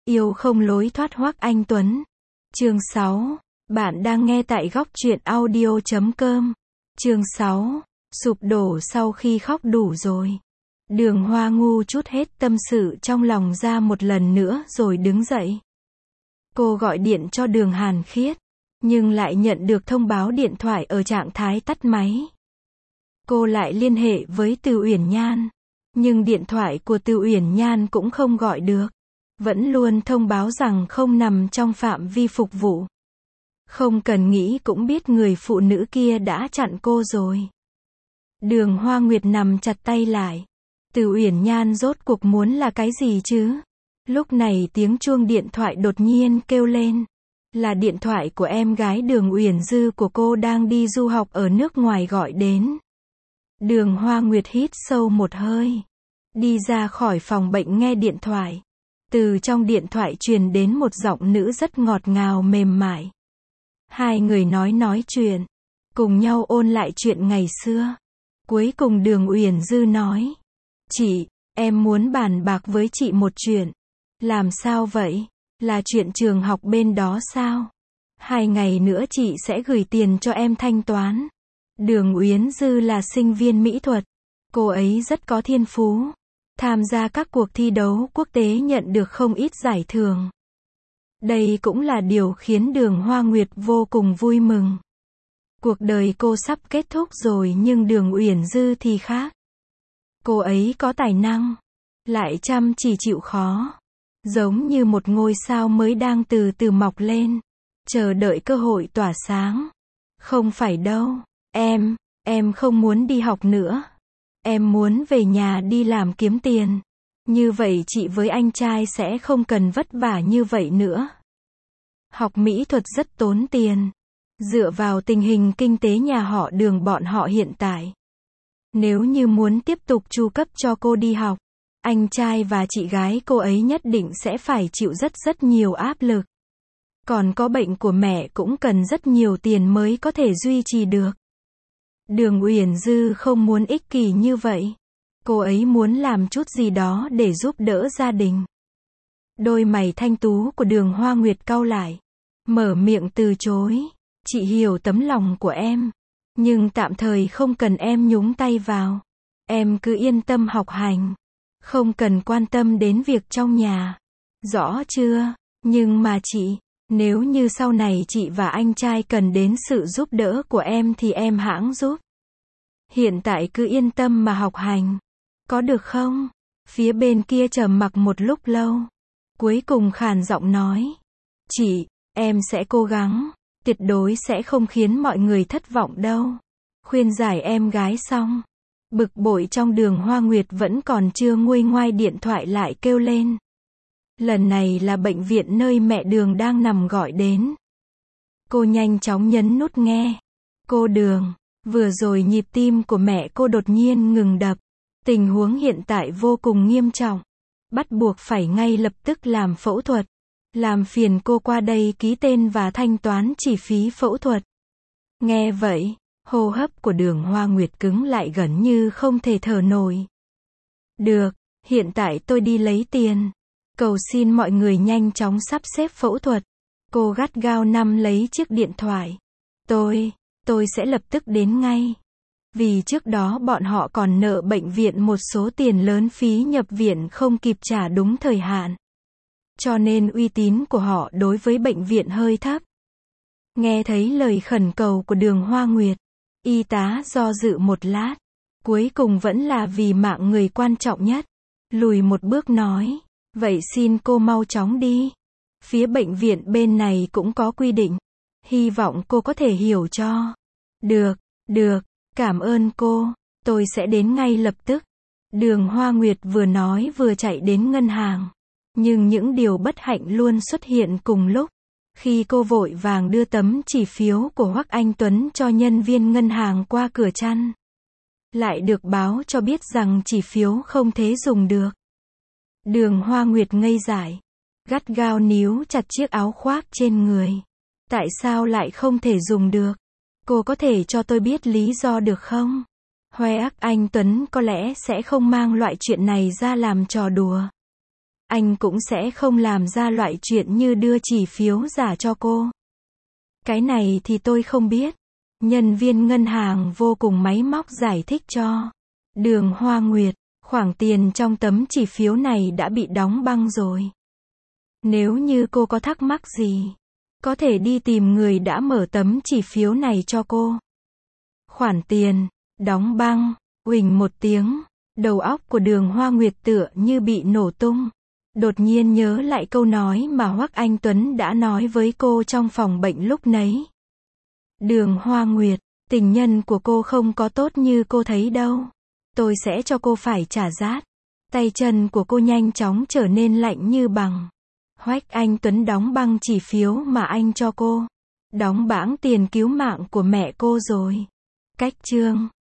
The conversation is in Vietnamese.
Yêu không lối thoát Hoắc Anh Tuấn. Chương 6. Bạn đang nghe tại góc truyện audio.com. Chương 6. Sụp đổ sau khi khóc đủ rồi. Đường Hoa ngu chút hết tâm sự trong lòng ra một lần nữa rồi đứng dậy. Cô gọi điện cho Đường Hàn Khiết, nhưng lại nhận được thông báo điện thoại ở trạng thái tắt máy. Cô lại liên hệ với Từ Uyển Nhan, nhưng điện thoại của Từ Uyển Nhan cũng không gọi được. Vẫn luôn thông báo rằng không nằm trong phạm vi phục vụ. Không cần nghĩ cũng biết người phụ nữ kia đã chặn cô rồi. Đường Hoa Nguyệt nằm chặt tay lại. Từ Uyển Nhan rốt cuộc muốn là cái gì chứ? Lúc này tiếng chuông điện thoại đột nhiên kêu lên. Là điện thoại của em gái Đường Uyển Dư của cô đang đi du học ở nước ngoài gọi đến. Đường Hoa Nguyệt hít sâu một hơi. Đi ra khỏi phòng bệnh nghe điện thoại. Từ trong điện thoại truyền đến một giọng nữ rất ngọt ngào mềm mại. Hai người nói chuyện, cùng nhau ôn lại chuyện ngày xưa. Cuối cùng Đường Uyển Dư nói: "Chị, em muốn bàn bạc với chị một chuyện." "Làm sao vậy? Là chuyện trường học bên đó sao? 2 ngày nữa chị sẽ gửi tiền cho em thanh toán." Đường Uyển Dư là sinh viên mỹ thuật. Cô ấy rất có thiên phú. Tham gia các cuộc thi đấu quốc tế nhận được không ít giải thưởng. Đây cũng là điều khiến Đường Hoa Nguyệt vô cùng vui mừng. Cuộc đời cô sắp kết thúc rồi nhưng Đường Uyển Dư thì khác. Cô ấy có tài năng, lại chăm chỉ chịu khó. Giống như một ngôi sao mới đang từ từ mọc lên, chờ đợi cơ hội tỏa sáng. Không phải đâu, em không muốn đi học nữa. Em muốn về nhà đi làm kiếm tiền. Như vậy chị với anh trai sẽ không cần vất vả như vậy nữa. Học mỹ thuật rất tốn tiền. Dựa vào tình hình kinh tế nhà họ Đường bọn họ hiện tại, nếu như muốn tiếp tục chu cấp cho cô đi học, anh trai và chị gái cô ấy nhất định sẽ phải chịu rất nhiều áp lực. Còn có bệnh của mẹ cũng cần rất nhiều tiền mới có thể duy trì được. Đường Uyển Dư không muốn ích kỷ như vậy. Cô ấy muốn làm chút gì đó để giúp đỡ gia đình. Đôi mày thanh tú của Đường Hoa Nguyệt cau lại, mở miệng từ chối. "Chị hiểu tấm lòng của em, nhưng tạm thời không cần em nhúng tay vào. Em cứ yên tâm học hành, không cần quan tâm đến việc trong nhà. Rõ chưa? Nhưng mà chị, nếu như sau này chị và anh trai cần đến sự giúp đỡ của em thì em hẵng giúp. Hiện tại cứ yên tâm mà học hành. Có được không?" Phía bên kia trầm mặc một lúc lâu. Cuối cùng khàn giọng nói: "Chị, em sẽ cố gắng. Tuyệt đối sẽ không khiến mọi người thất vọng đâu." Khuyên giải em gái xong, bực bội trong Đường Hoa Nguyệt vẫn còn chưa nguôi ngoai điện thoại lại kêu lên. Lần này là bệnh viện nơi mẹ Đường đang nằm gọi đến. Cô nhanh chóng nhấn nút nghe. "Cô Đường, vừa rồi nhịp tim của mẹ cô đột nhiên ngừng đập. Tình huống hiện tại vô cùng nghiêm trọng. Bắt buộc phải ngay lập tức làm phẫu thuật. Làm phiền cô qua đây ký tên và thanh toán chi phí phẫu thuật." Nghe vậy, hô hấp của Đường Hoa Nguyệt cứng lại gần như không thể thở nổi. "Được, hiện tại tôi đi lấy tiền. Cầu xin mọi người nhanh chóng sắp xếp phẫu thuật." Cô gắt gao nắm lấy chiếc điện thoại. Tôi sẽ lập tức đến ngay." Vì trước đó bọn họ còn nợ bệnh viện một số tiền lớn phí nhập viện không kịp trả đúng thời hạn. Cho nên uy tín của họ đối với bệnh viện hơi thấp. Nghe thấy lời khẩn cầu của Đường Hoa Nguyệt, y tá do dự một lát. Cuối cùng vẫn là vì mạng người quan trọng nhất. Lùi một bước nói: "Vậy xin cô mau chóng đi. Phía bệnh viện bên này cũng có quy định. Hy vọng cô có thể hiểu cho." Được, cảm ơn cô. Tôi sẽ đến ngay lập tức." Đường Hoa Nguyệt vừa nói vừa chạy đến ngân hàng. Nhưng những điều bất hạnh luôn xuất hiện cùng lúc. Khi cô vội vàng đưa tấm chỉ phiếu của Hoắc Anh Tuấn cho nhân viên ngân hàng qua cửa chăn, lại được báo cho biết rằng chỉ phiếu không thể dùng được. Đường Hoa Nguyệt ngây dại, gắt gao níu chặt chiếc áo khoác trên người. "Tại sao lại không thể dùng được? Cô có thể cho tôi biết lý do được không?" Hoắc Anh Tuấn có lẽ sẽ không mang loại chuyện này ra làm trò đùa. anh cũng sẽ không làm ra loại chuyện như đưa chỉ phiếu giả cho cô. Cái này thì tôi không biết. Nhân viên ngân hàng vô cùng máy móc giải thích cho Đường Hoa Nguyệt, khoản tiền trong tấm chỉ phiếu này đã bị đóng băng rồi. Nếu như cô có thắc mắc gì, có thể đi tìm người đã mở tấm chỉ phiếu này cho cô. Khoản tiền, đóng băng, uỳnh một tiếng, đầu óc của Đường Hoa Nguyệt tựa như bị nổ tung. Đột nhiên nhớ lại câu nói mà Hoắc Anh Tuấn đã nói với cô trong phòng bệnh lúc nấy. Đường Hoa Nguyệt, tình nhân của cô không có tốt như cô thấy đâu. Tôi sẽ cho cô phải trả giá. Tay chân của cô nhanh chóng trở nên lạnh như bằng. Hoắc Anh Tuấn đóng băng chỉ phiếu mà anh cho cô. Đóng bẵng tiền cứu mạng của mẹ cô rồi. Cách chương